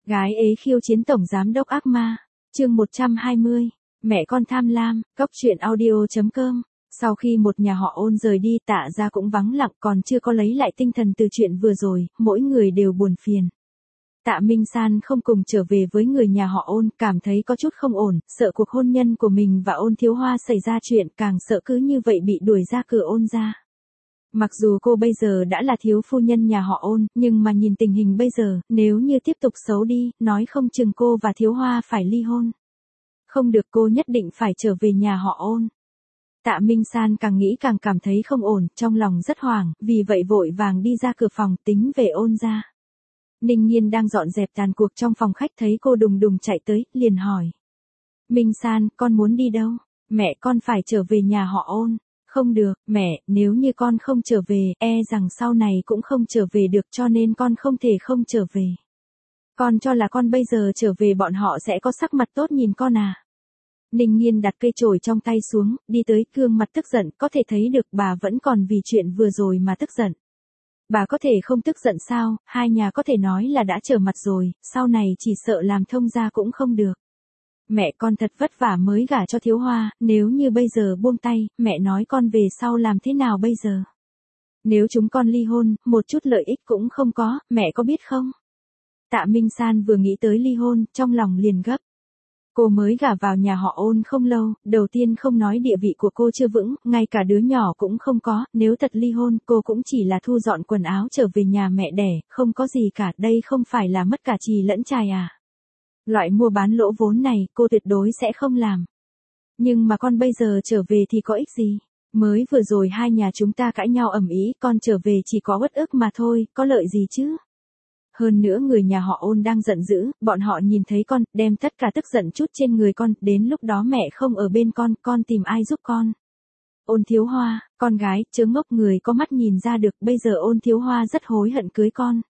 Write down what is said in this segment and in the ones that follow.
Gái ế khiêu chiến tổng giám đốc ác ma. Chương 120. Mẹ con tham lam. Cóc truyện audio.com. Sau khi một nhà họ Ôn rời đi, Tạ gia cũng vắng lặng, còn chưa có lấy lại tinh thần từ chuyện vừa rồi, mỗi người đều buồn phiền. Tạ Minh San không cùng trở về với người nhà họ Ôn, cảm thấy có chút không ổn, sợ cuộc hôn nhân của mình và Ôn Thiếu Hoa xảy ra chuyện, càng sợ cứ như vậy bị đuổi ra cửa Ôn gia. Mặc dù cô bây giờ đã là thiếu phu nhân nhà họ Ôn, nhưng mà nhìn tình hình bây giờ, nếu như tiếp tục xấu đi, nói không chừng cô và Thiếu Hoa phải ly hôn. Không được, cô nhất định phải trở về nhà họ Ôn. Tạ Minh San càng nghĩ càng cảm thấy không ổn, trong lòng rất hoảng, vì vậy vội vàng đi ra cửa phòng tính về Ôn gia. Ninh Nhiên đang dọn dẹp tàn cuộc trong phòng khách thấy cô đùng đùng chạy tới, liền hỏi. Minh San, con muốn đi đâu? Mẹ, con phải trở về nhà họ Ôn. Không được, mẹ, nếu như con không trở về, rằng sau này cũng không trở về được, cho nên con không thể không trở về. Con cho là con bây giờ trở về bọn họ sẽ có sắc mặt tốt nhìn con à? Ninh Nhiên đặt cây chổi trong tay xuống, đi tới, gương mặt tức giận, có thể thấy được bà vẫn còn vì chuyện vừa rồi mà tức giận. Bà có thể không tức giận sao, hai nhà có thể nói là đã trở mặt rồi, sau này chỉ sợ làm thông gia cũng không được. Mẹ, con thật vất vả mới gả cho Thiếu Hoa, nếu như bây giờ buông tay, mẹ nói con về sau làm thế nào bây giờ? Nếu chúng con ly hôn, một chút lợi ích cũng không có, mẹ có biết không? Tạ Minh San vừa nghĩ tới ly hôn, trong lòng liền gấp. Cô mới gả vào nhà họ Ôn không lâu, đầu tiên không nói địa vị của cô chưa vững, ngay cả đứa nhỏ cũng không có, nếu thật ly hôn, cô cũng chỉ là thu dọn quần áo trở về nhà mẹ đẻ, không có gì cả, đây không phải là mất cả chì lẫn chài à? Loại mua bán lỗ vốn này, cô tuyệt đối sẽ không làm. Nhưng mà con bây giờ trở về thì có ích gì? Mới vừa rồi hai nhà chúng ta cãi nhau ầm ĩ, con trở về chỉ có uất ức mà thôi, có lợi gì chứ? Hơn nữa người nhà họ Ôn đang giận dữ, bọn họ nhìn thấy con, đem tất cả tức giận chút trên người con, đến lúc đó mẹ không ở bên con tìm ai giúp con? Ôn Thiếu Hoa, con gái, chớ ngốc, người có mắt nhìn ra được, bây giờ Ôn Thiếu Hoa rất hối hận cưới con.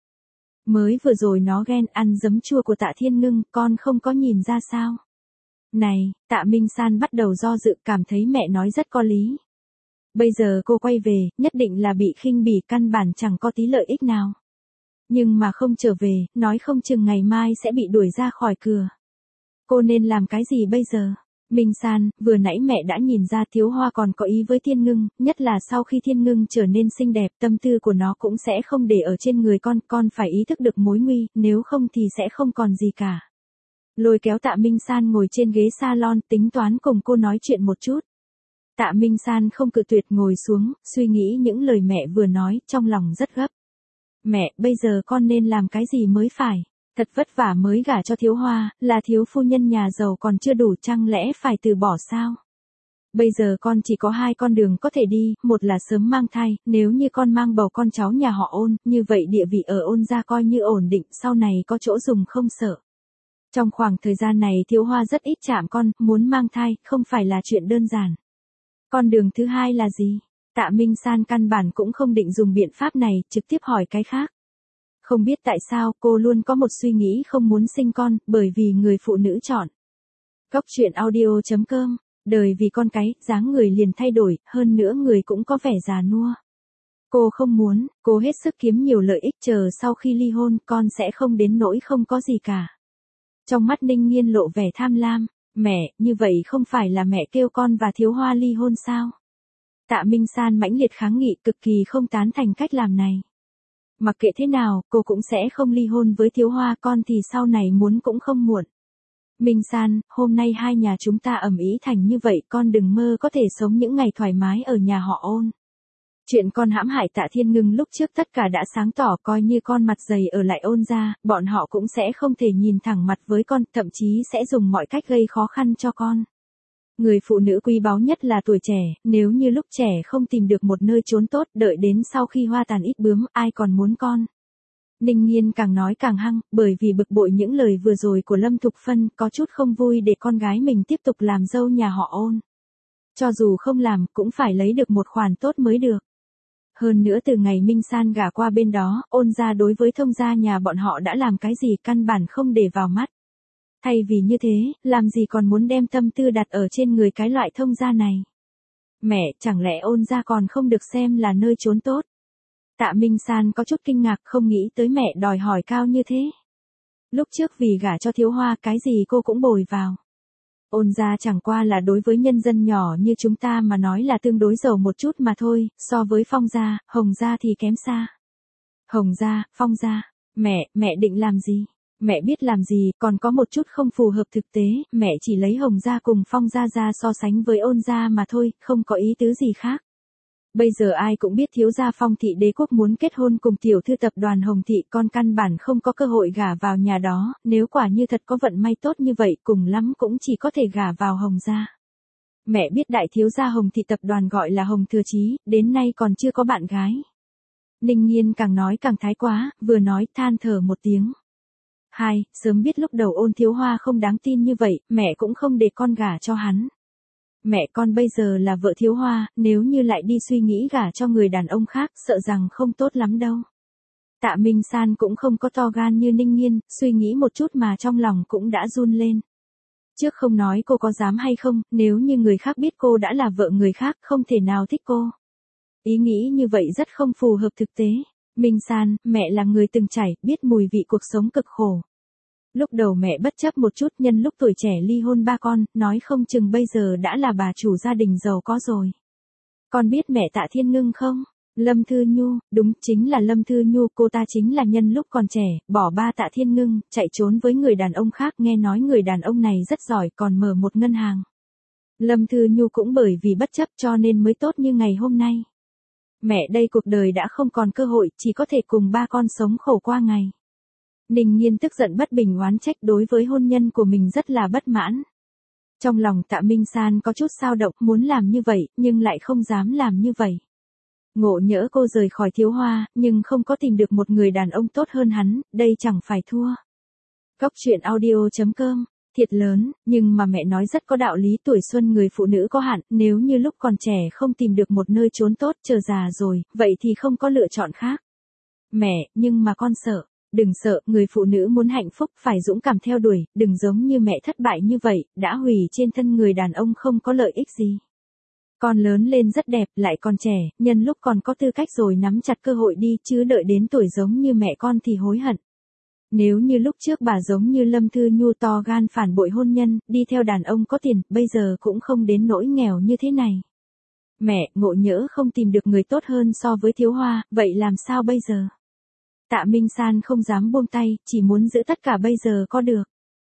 Mới vừa rồi nó ghen ăn giấm chua của Tạ Thiên Ngưng, con không có nhìn ra sao? Này, Tạ Minh San bắt đầu do dự, cảm thấy mẹ nói rất có lý. Bây giờ cô quay về, nhất định là bị khinh bỉ, căn bản chẳng có tí lợi ích nào. Nhưng mà không trở về, nói không chừng ngày mai sẽ bị đuổi ra khỏi cửa. Cô nên làm cái gì bây giờ? Minh San, vừa nãy mẹ đã nhìn ra Thiếu Hoa còn có ý với Thiên Ngưng, nhất là sau khi Thiên Ngưng trở nên xinh đẹp, tâm tư của nó cũng sẽ không để ở trên người con phải ý thức được mối nguy, nếu không thì sẽ không còn gì cả. Lôi kéo Tạ Minh San ngồi trên ghế salon, tính toán cùng cô nói chuyện một chút. Tạ Minh San không cự tuyệt, ngồi xuống, suy nghĩ những lời mẹ vừa nói, trong lòng rất gấp. Mẹ, bây giờ con nên làm cái gì mới phải? Thật vất vả mới gả cho Thiếu Hoa, là thiếu phu nhân nhà giàu còn chưa đủ, chăng lẽ phải từ bỏ sao? Bây giờ con chỉ có hai con đường có thể đi, một là sớm mang thai, nếu như con mang bầu con cháu nhà họ Ôn, như vậy địa vị ở Ôn gia coi như ổn định, sau này có chỗ dùng không sợ. Trong khoảng thời gian này Thiếu Hoa rất ít chạm con, muốn mang thai, không phải là chuyện đơn giản. Con đường thứ hai là gì? Tạ Minh San căn bản cũng không định dùng biện pháp này, trực tiếp hỏi cái khác. Không biết tại sao cô luôn có một suy nghĩ không muốn sinh con, bởi vì người phụ nữ chọn. Cóc truyện audio.com. Đời vì con cái, dáng người liền thay đổi, hơn nữa người cũng có vẻ già nua. Cô không muốn, cô hết sức kiếm nhiều lợi ích, chờ sau khi ly hôn, con sẽ không đến nỗi không có gì cả. Trong mắt Ninh Nhiên lộ vẻ tham lam. Mẹ, như vậy không phải là mẹ kêu con và Thiếu Hoa ly hôn sao? Tạ Minh San mãnh liệt kháng nghị, cực kỳ không tán thành cách làm này. Mặc kệ thế nào, cô cũng sẽ không ly hôn với Thiếu Hoa, con thì sau này muốn cũng không muộn. Minh San, hôm nay hai nhà chúng ta ầm ĩ thành như vậy, con đừng mơ có thể sống những ngày thoải mái ở nhà họ Ôn. Chuyện con hãm hại Tạ Thiên Ngưng lúc trước tất cả đã sáng tỏ, coi như con mặt dày ở lại Ôn gia, bọn họ cũng sẽ không thể nhìn thẳng mặt với con, thậm chí sẽ dùng mọi cách gây khó khăn cho con. Người phụ nữ quý báu nhất là tuổi trẻ, nếu như lúc trẻ không tìm được một nơi trốn tốt, đợi đến sau khi hoa tàn ít bướm, ai còn muốn con. Ninh Nhiên càng nói càng hăng, bởi vì bực bội những lời vừa rồi của Lâm Thục Phân, có chút không vui để con gái mình tiếp tục làm dâu nhà họ Ôn. Cho dù không làm, cũng phải lấy được một khoản tốt mới được. Hơn nữa từ ngày Minh San gả qua bên đó, Ôn gia đối với thông gia nhà bọn họ đã làm cái gì căn bản không để vào mắt. Thay vì như thế, làm gì còn muốn đem tâm tư đặt ở trên người cái loại thông gia này? Mẹ, chẳng lẽ Ôn gia còn không được xem là nơi trốn tốt? Tạ Minh San có chút kinh ngạc, không nghĩ tới mẹ đòi hỏi cao như thế. Lúc trước vì gả cho Thiếu Hoa cái gì cô cũng bồi vào. Ôn gia chẳng qua là đối với nhân dân nhỏ như chúng ta mà nói là tương đối giàu một chút mà thôi, so với Phong gia, Hồng gia thì kém xa. Hồng gia, Phong gia, mẹ định làm gì? Mẹ biết làm gì, còn có một chút không phù hợp thực tế, mẹ chỉ lấy Hồng gia cùng Phong gia ra so sánh với Ôn gia mà thôi, không có ý tứ gì khác. Bây giờ ai cũng biết thiếu gia Phong thị đế quốc muốn kết hôn cùng tiểu thư tập đoàn Hồng thị, con căn bản không có cơ hội gả vào nhà đó, nếu quả như thật có vận may tốt như vậy cùng lắm cũng chỉ có thể gả vào Hồng gia. Mẹ biết đại thiếu gia Hồng thị tập đoàn gọi là Hồng Thừa Chí, đến nay còn chưa có bạn gái. Ninh Nghiên càng nói càng thái quá, vừa nói than thở một tiếng. Sớm biết lúc đầu Ôn Thiếu Hoa không đáng tin như vậy, mẹ cũng không để con gả cho hắn. Mẹ con bây giờ là vợ Thiếu Hoa, nếu như lại đi suy nghĩ gả cho người đàn ông khác, sợ rằng không tốt lắm đâu. Tạ Minh San cũng không có to gan như Ninh Nghiên, suy nghĩ một chút mà trong lòng cũng đã run lên. Trước không nói cô có dám hay không, nếu như người khác biết cô đã là vợ người khác, không thể nào thích cô. Ý nghĩ như vậy rất không phù hợp thực tế. Minh San, mẹ là người từng trải, biết mùi vị cuộc sống cực khổ. Lúc đầu mẹ bất chấp một chút, nhân lúc tuổi trẻ ly hôn 3 con, nói không chừng bây giờ đã là bà chủ gia đình giàu có rồi. Con biết mẹ Tạ Thiên Ngưng không? Lâm Thư Nhu, đúng, chính là Lâm Thư Nhu, cô ta chính là nhân lúc còn trẻ, bỏ ba Tạ Thiên Ngưng, chạy trốn với người đàn ông khác, nghe nói người đàn ông này rất giỏi, còn mở một ngân hàng. Lâm Thư Nhu cũng bởi vì bất chấp cho nên mới tốt như ngày hôm nay. Mẹ đây cuộc đời đã không còn cơ hội, chỉ có thể cùng 3 con sống khổ qua ngày. Ninh Nghiên tức giận bất bình oán trách, đối với hôn nhân của mình rất là bất mãn. Trong lòng Tạ Minh San có chút xao động, muốn làm như vậy, nhưng lại không dám làm như vậy. Ngộ nhỡ cô rời khỏi Thiếu Hoa, nhưng không có tìm được một người đàn ông tốt hơn hắn, đây chẳng phải thua. Góc truyện audio.com, thiệt lớn, nhưng mà mẹ nói rất có đạo lý, tuổi xuân người phụ nữ có hạn, nếu như lúc còn trẻ không tìm được một nơi trốn tốt, chờ già rồi, vậy thì không có lựa chọn khác. Mẹ, nhưng mà con sợ. Đừng sợ, người phụ nữ muốn hạnh phúc phải dũng cảm theo đuổi, đừng giống như mẹ thất bại như vậy, đã hủy trên thân người đàn ông không có lợi ích gì. Con lớn lên rất đẹp, lại còn trẻ, nhân lúc còn có tư cách rồi nắm chặt cơ hội đi, chứ đợi đến tuổi giống như mẹ con thì hối hận. Nếu như lúc trước bà giống như Lâm Thư Nhu to gan phản bội hôn nhân, đi theo đàn ông có tiền, bây giờ cũng không đến nỗi nghèo như thế này. Mẹ, ngộ nhỡ không tìm được người tốt hơn so với Thiếu Hoa, vậy làm sao bây giờ? Tạ Minh San không dám buông tay, chỉ muốn giữ tất cả bây giờ có được.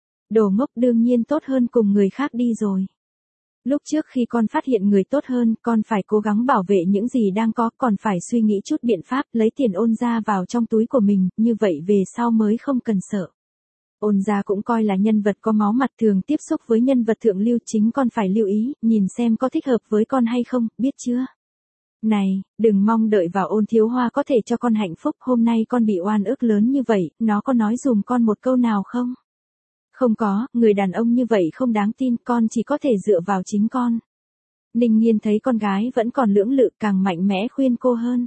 Đồ ngốc, đương nhiên tốt hơn cùng người khác đi rồi. Lúc trước khi con phát hiện người tốt hơn, con phải cố gắng bảo vệ những gì đang có, còn phải suy nghĩ chút biện pháp, lấy tiền Ôn gia vào trong túi của mình, như vậy về sau mới không cần sợ. Ôn gia cũng coi là nhân vật có máu mặt, thường tiếp xúc với nhân vật thượng lưu, chính con phải lưu ý, nhìn xem có thích hợp với con hay không, biết chưa? Này, đừng mong đợi vào Ôn Thiếu Hoa có thể cho con hạnh phúc, hôm nay con bị oan ức lớn như vậy, nó có nói dùm con một câu nào không? Không có, người đàn ông như vậy không đáng tin, con chỉ có thể dựa vào chính con. Ninh Nghiên thấy con gái vẫn còn lưỡng lự, càng mạnh mẽ khuyên cô hơn.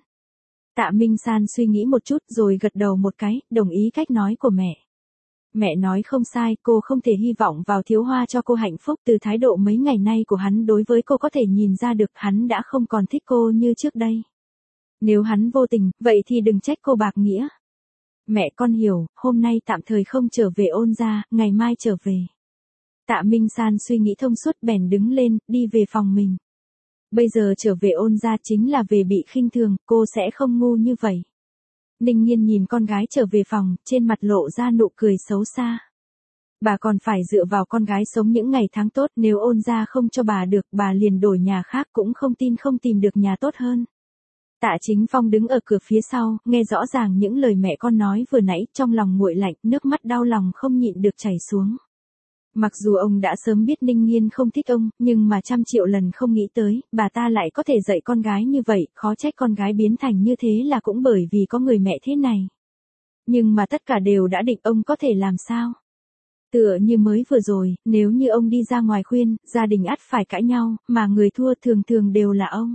Tạ Minh San suy nghĩ một chút rồi gật đầu một cái, đồng ý cách nói của mẹ. Mẹ nói không sai, cô không thể hy vọng vào Thiếu Hoa cho cô hạnh phúc, từ thái độ mấy ngày nay của hắn đối với cô có thể nhìn ra được hắn đã không còn thích cô như trước đây. Nếu hắn vô tình, vậy thì đừng trách cô bạc nghĩa. Mẹ con hiểu, hôm nay tạm thời không trở về Ôn gia, ngày mai trở về. Tạ Minh San suy nghĩ thông suốt bèn đứng lên, đi về phòng mình. Bây giờ trở về Ôn gia chính là về bị khinh thường, cô sẽ không ngu như vậy. Ninh Nghiên nhìn con gái trở về phòng, trên mặt lộ ra nụ cười xấu xa. Bà còn phải dựa vào con gái sống những ngày tháng tốt, nếu Ôn gia không cho bà được, bà liền đổi nhà khác, cũng không tin không tìm được nhà tốt hơn. Tạ Chính Phong đứng ở cửa phía sau, nghe rõ ràng những lời mẹ con nói vừa nãy, trong lòng nguội lạnh, nước mắt đau lòng không nhịn được chảy xuống. Mặc dù ông đã sớm biết Ninh Nghiên không thích ông, nhưng mà trăm triệu lần không nghĩ tới, bà ta lại có thể dạy con gái như vậy, khó trách con gái biến thành như thế là cũng bởi vì có người mẹ thế này. Nhưng mà tất cả đều đã định, ông có thể làm sao? Tựa như mới vừa rồi, nếu như ông đi ra ngoài khuyên, gia đình ắt phải cãi nhau, mà người thua thường thường đều là ông.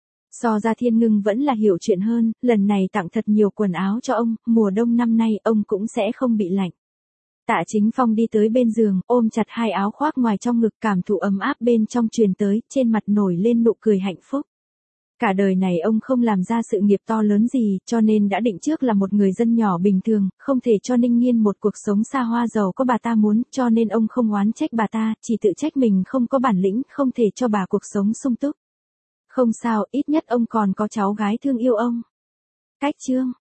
So ra Thiên Ngưng vẫn là hiểu chuyện hơn, lần này tặng thật nhiều quần áo cho ông, mùa đông năm nay ông cũng sẽ không bị lạnh. Tạ Chính Phong đi tới bên giường, ôm chặt hai áo khoác ngoài trong ngực, cảm thụ ấm áp bên trong truyền tới, trên mặt nổi lên nụ cười hạnh phúc. Cả đời này ông không làm ra sự nghiệp to lớn gì, cho nên đã định trước là một người dân nhỏ bình thường, không thể cho Ninh Nghiên một cuộc sống xa hoa giàu có bà ta muốn, cho nên ông không oán trách bà ta, chỉ tự trách mình không có bản lĩnh, không thể cho bà cuộc sống sung túc. Không sao, ít nhất ông còn có cháu gái thương yêu ông. Cách chương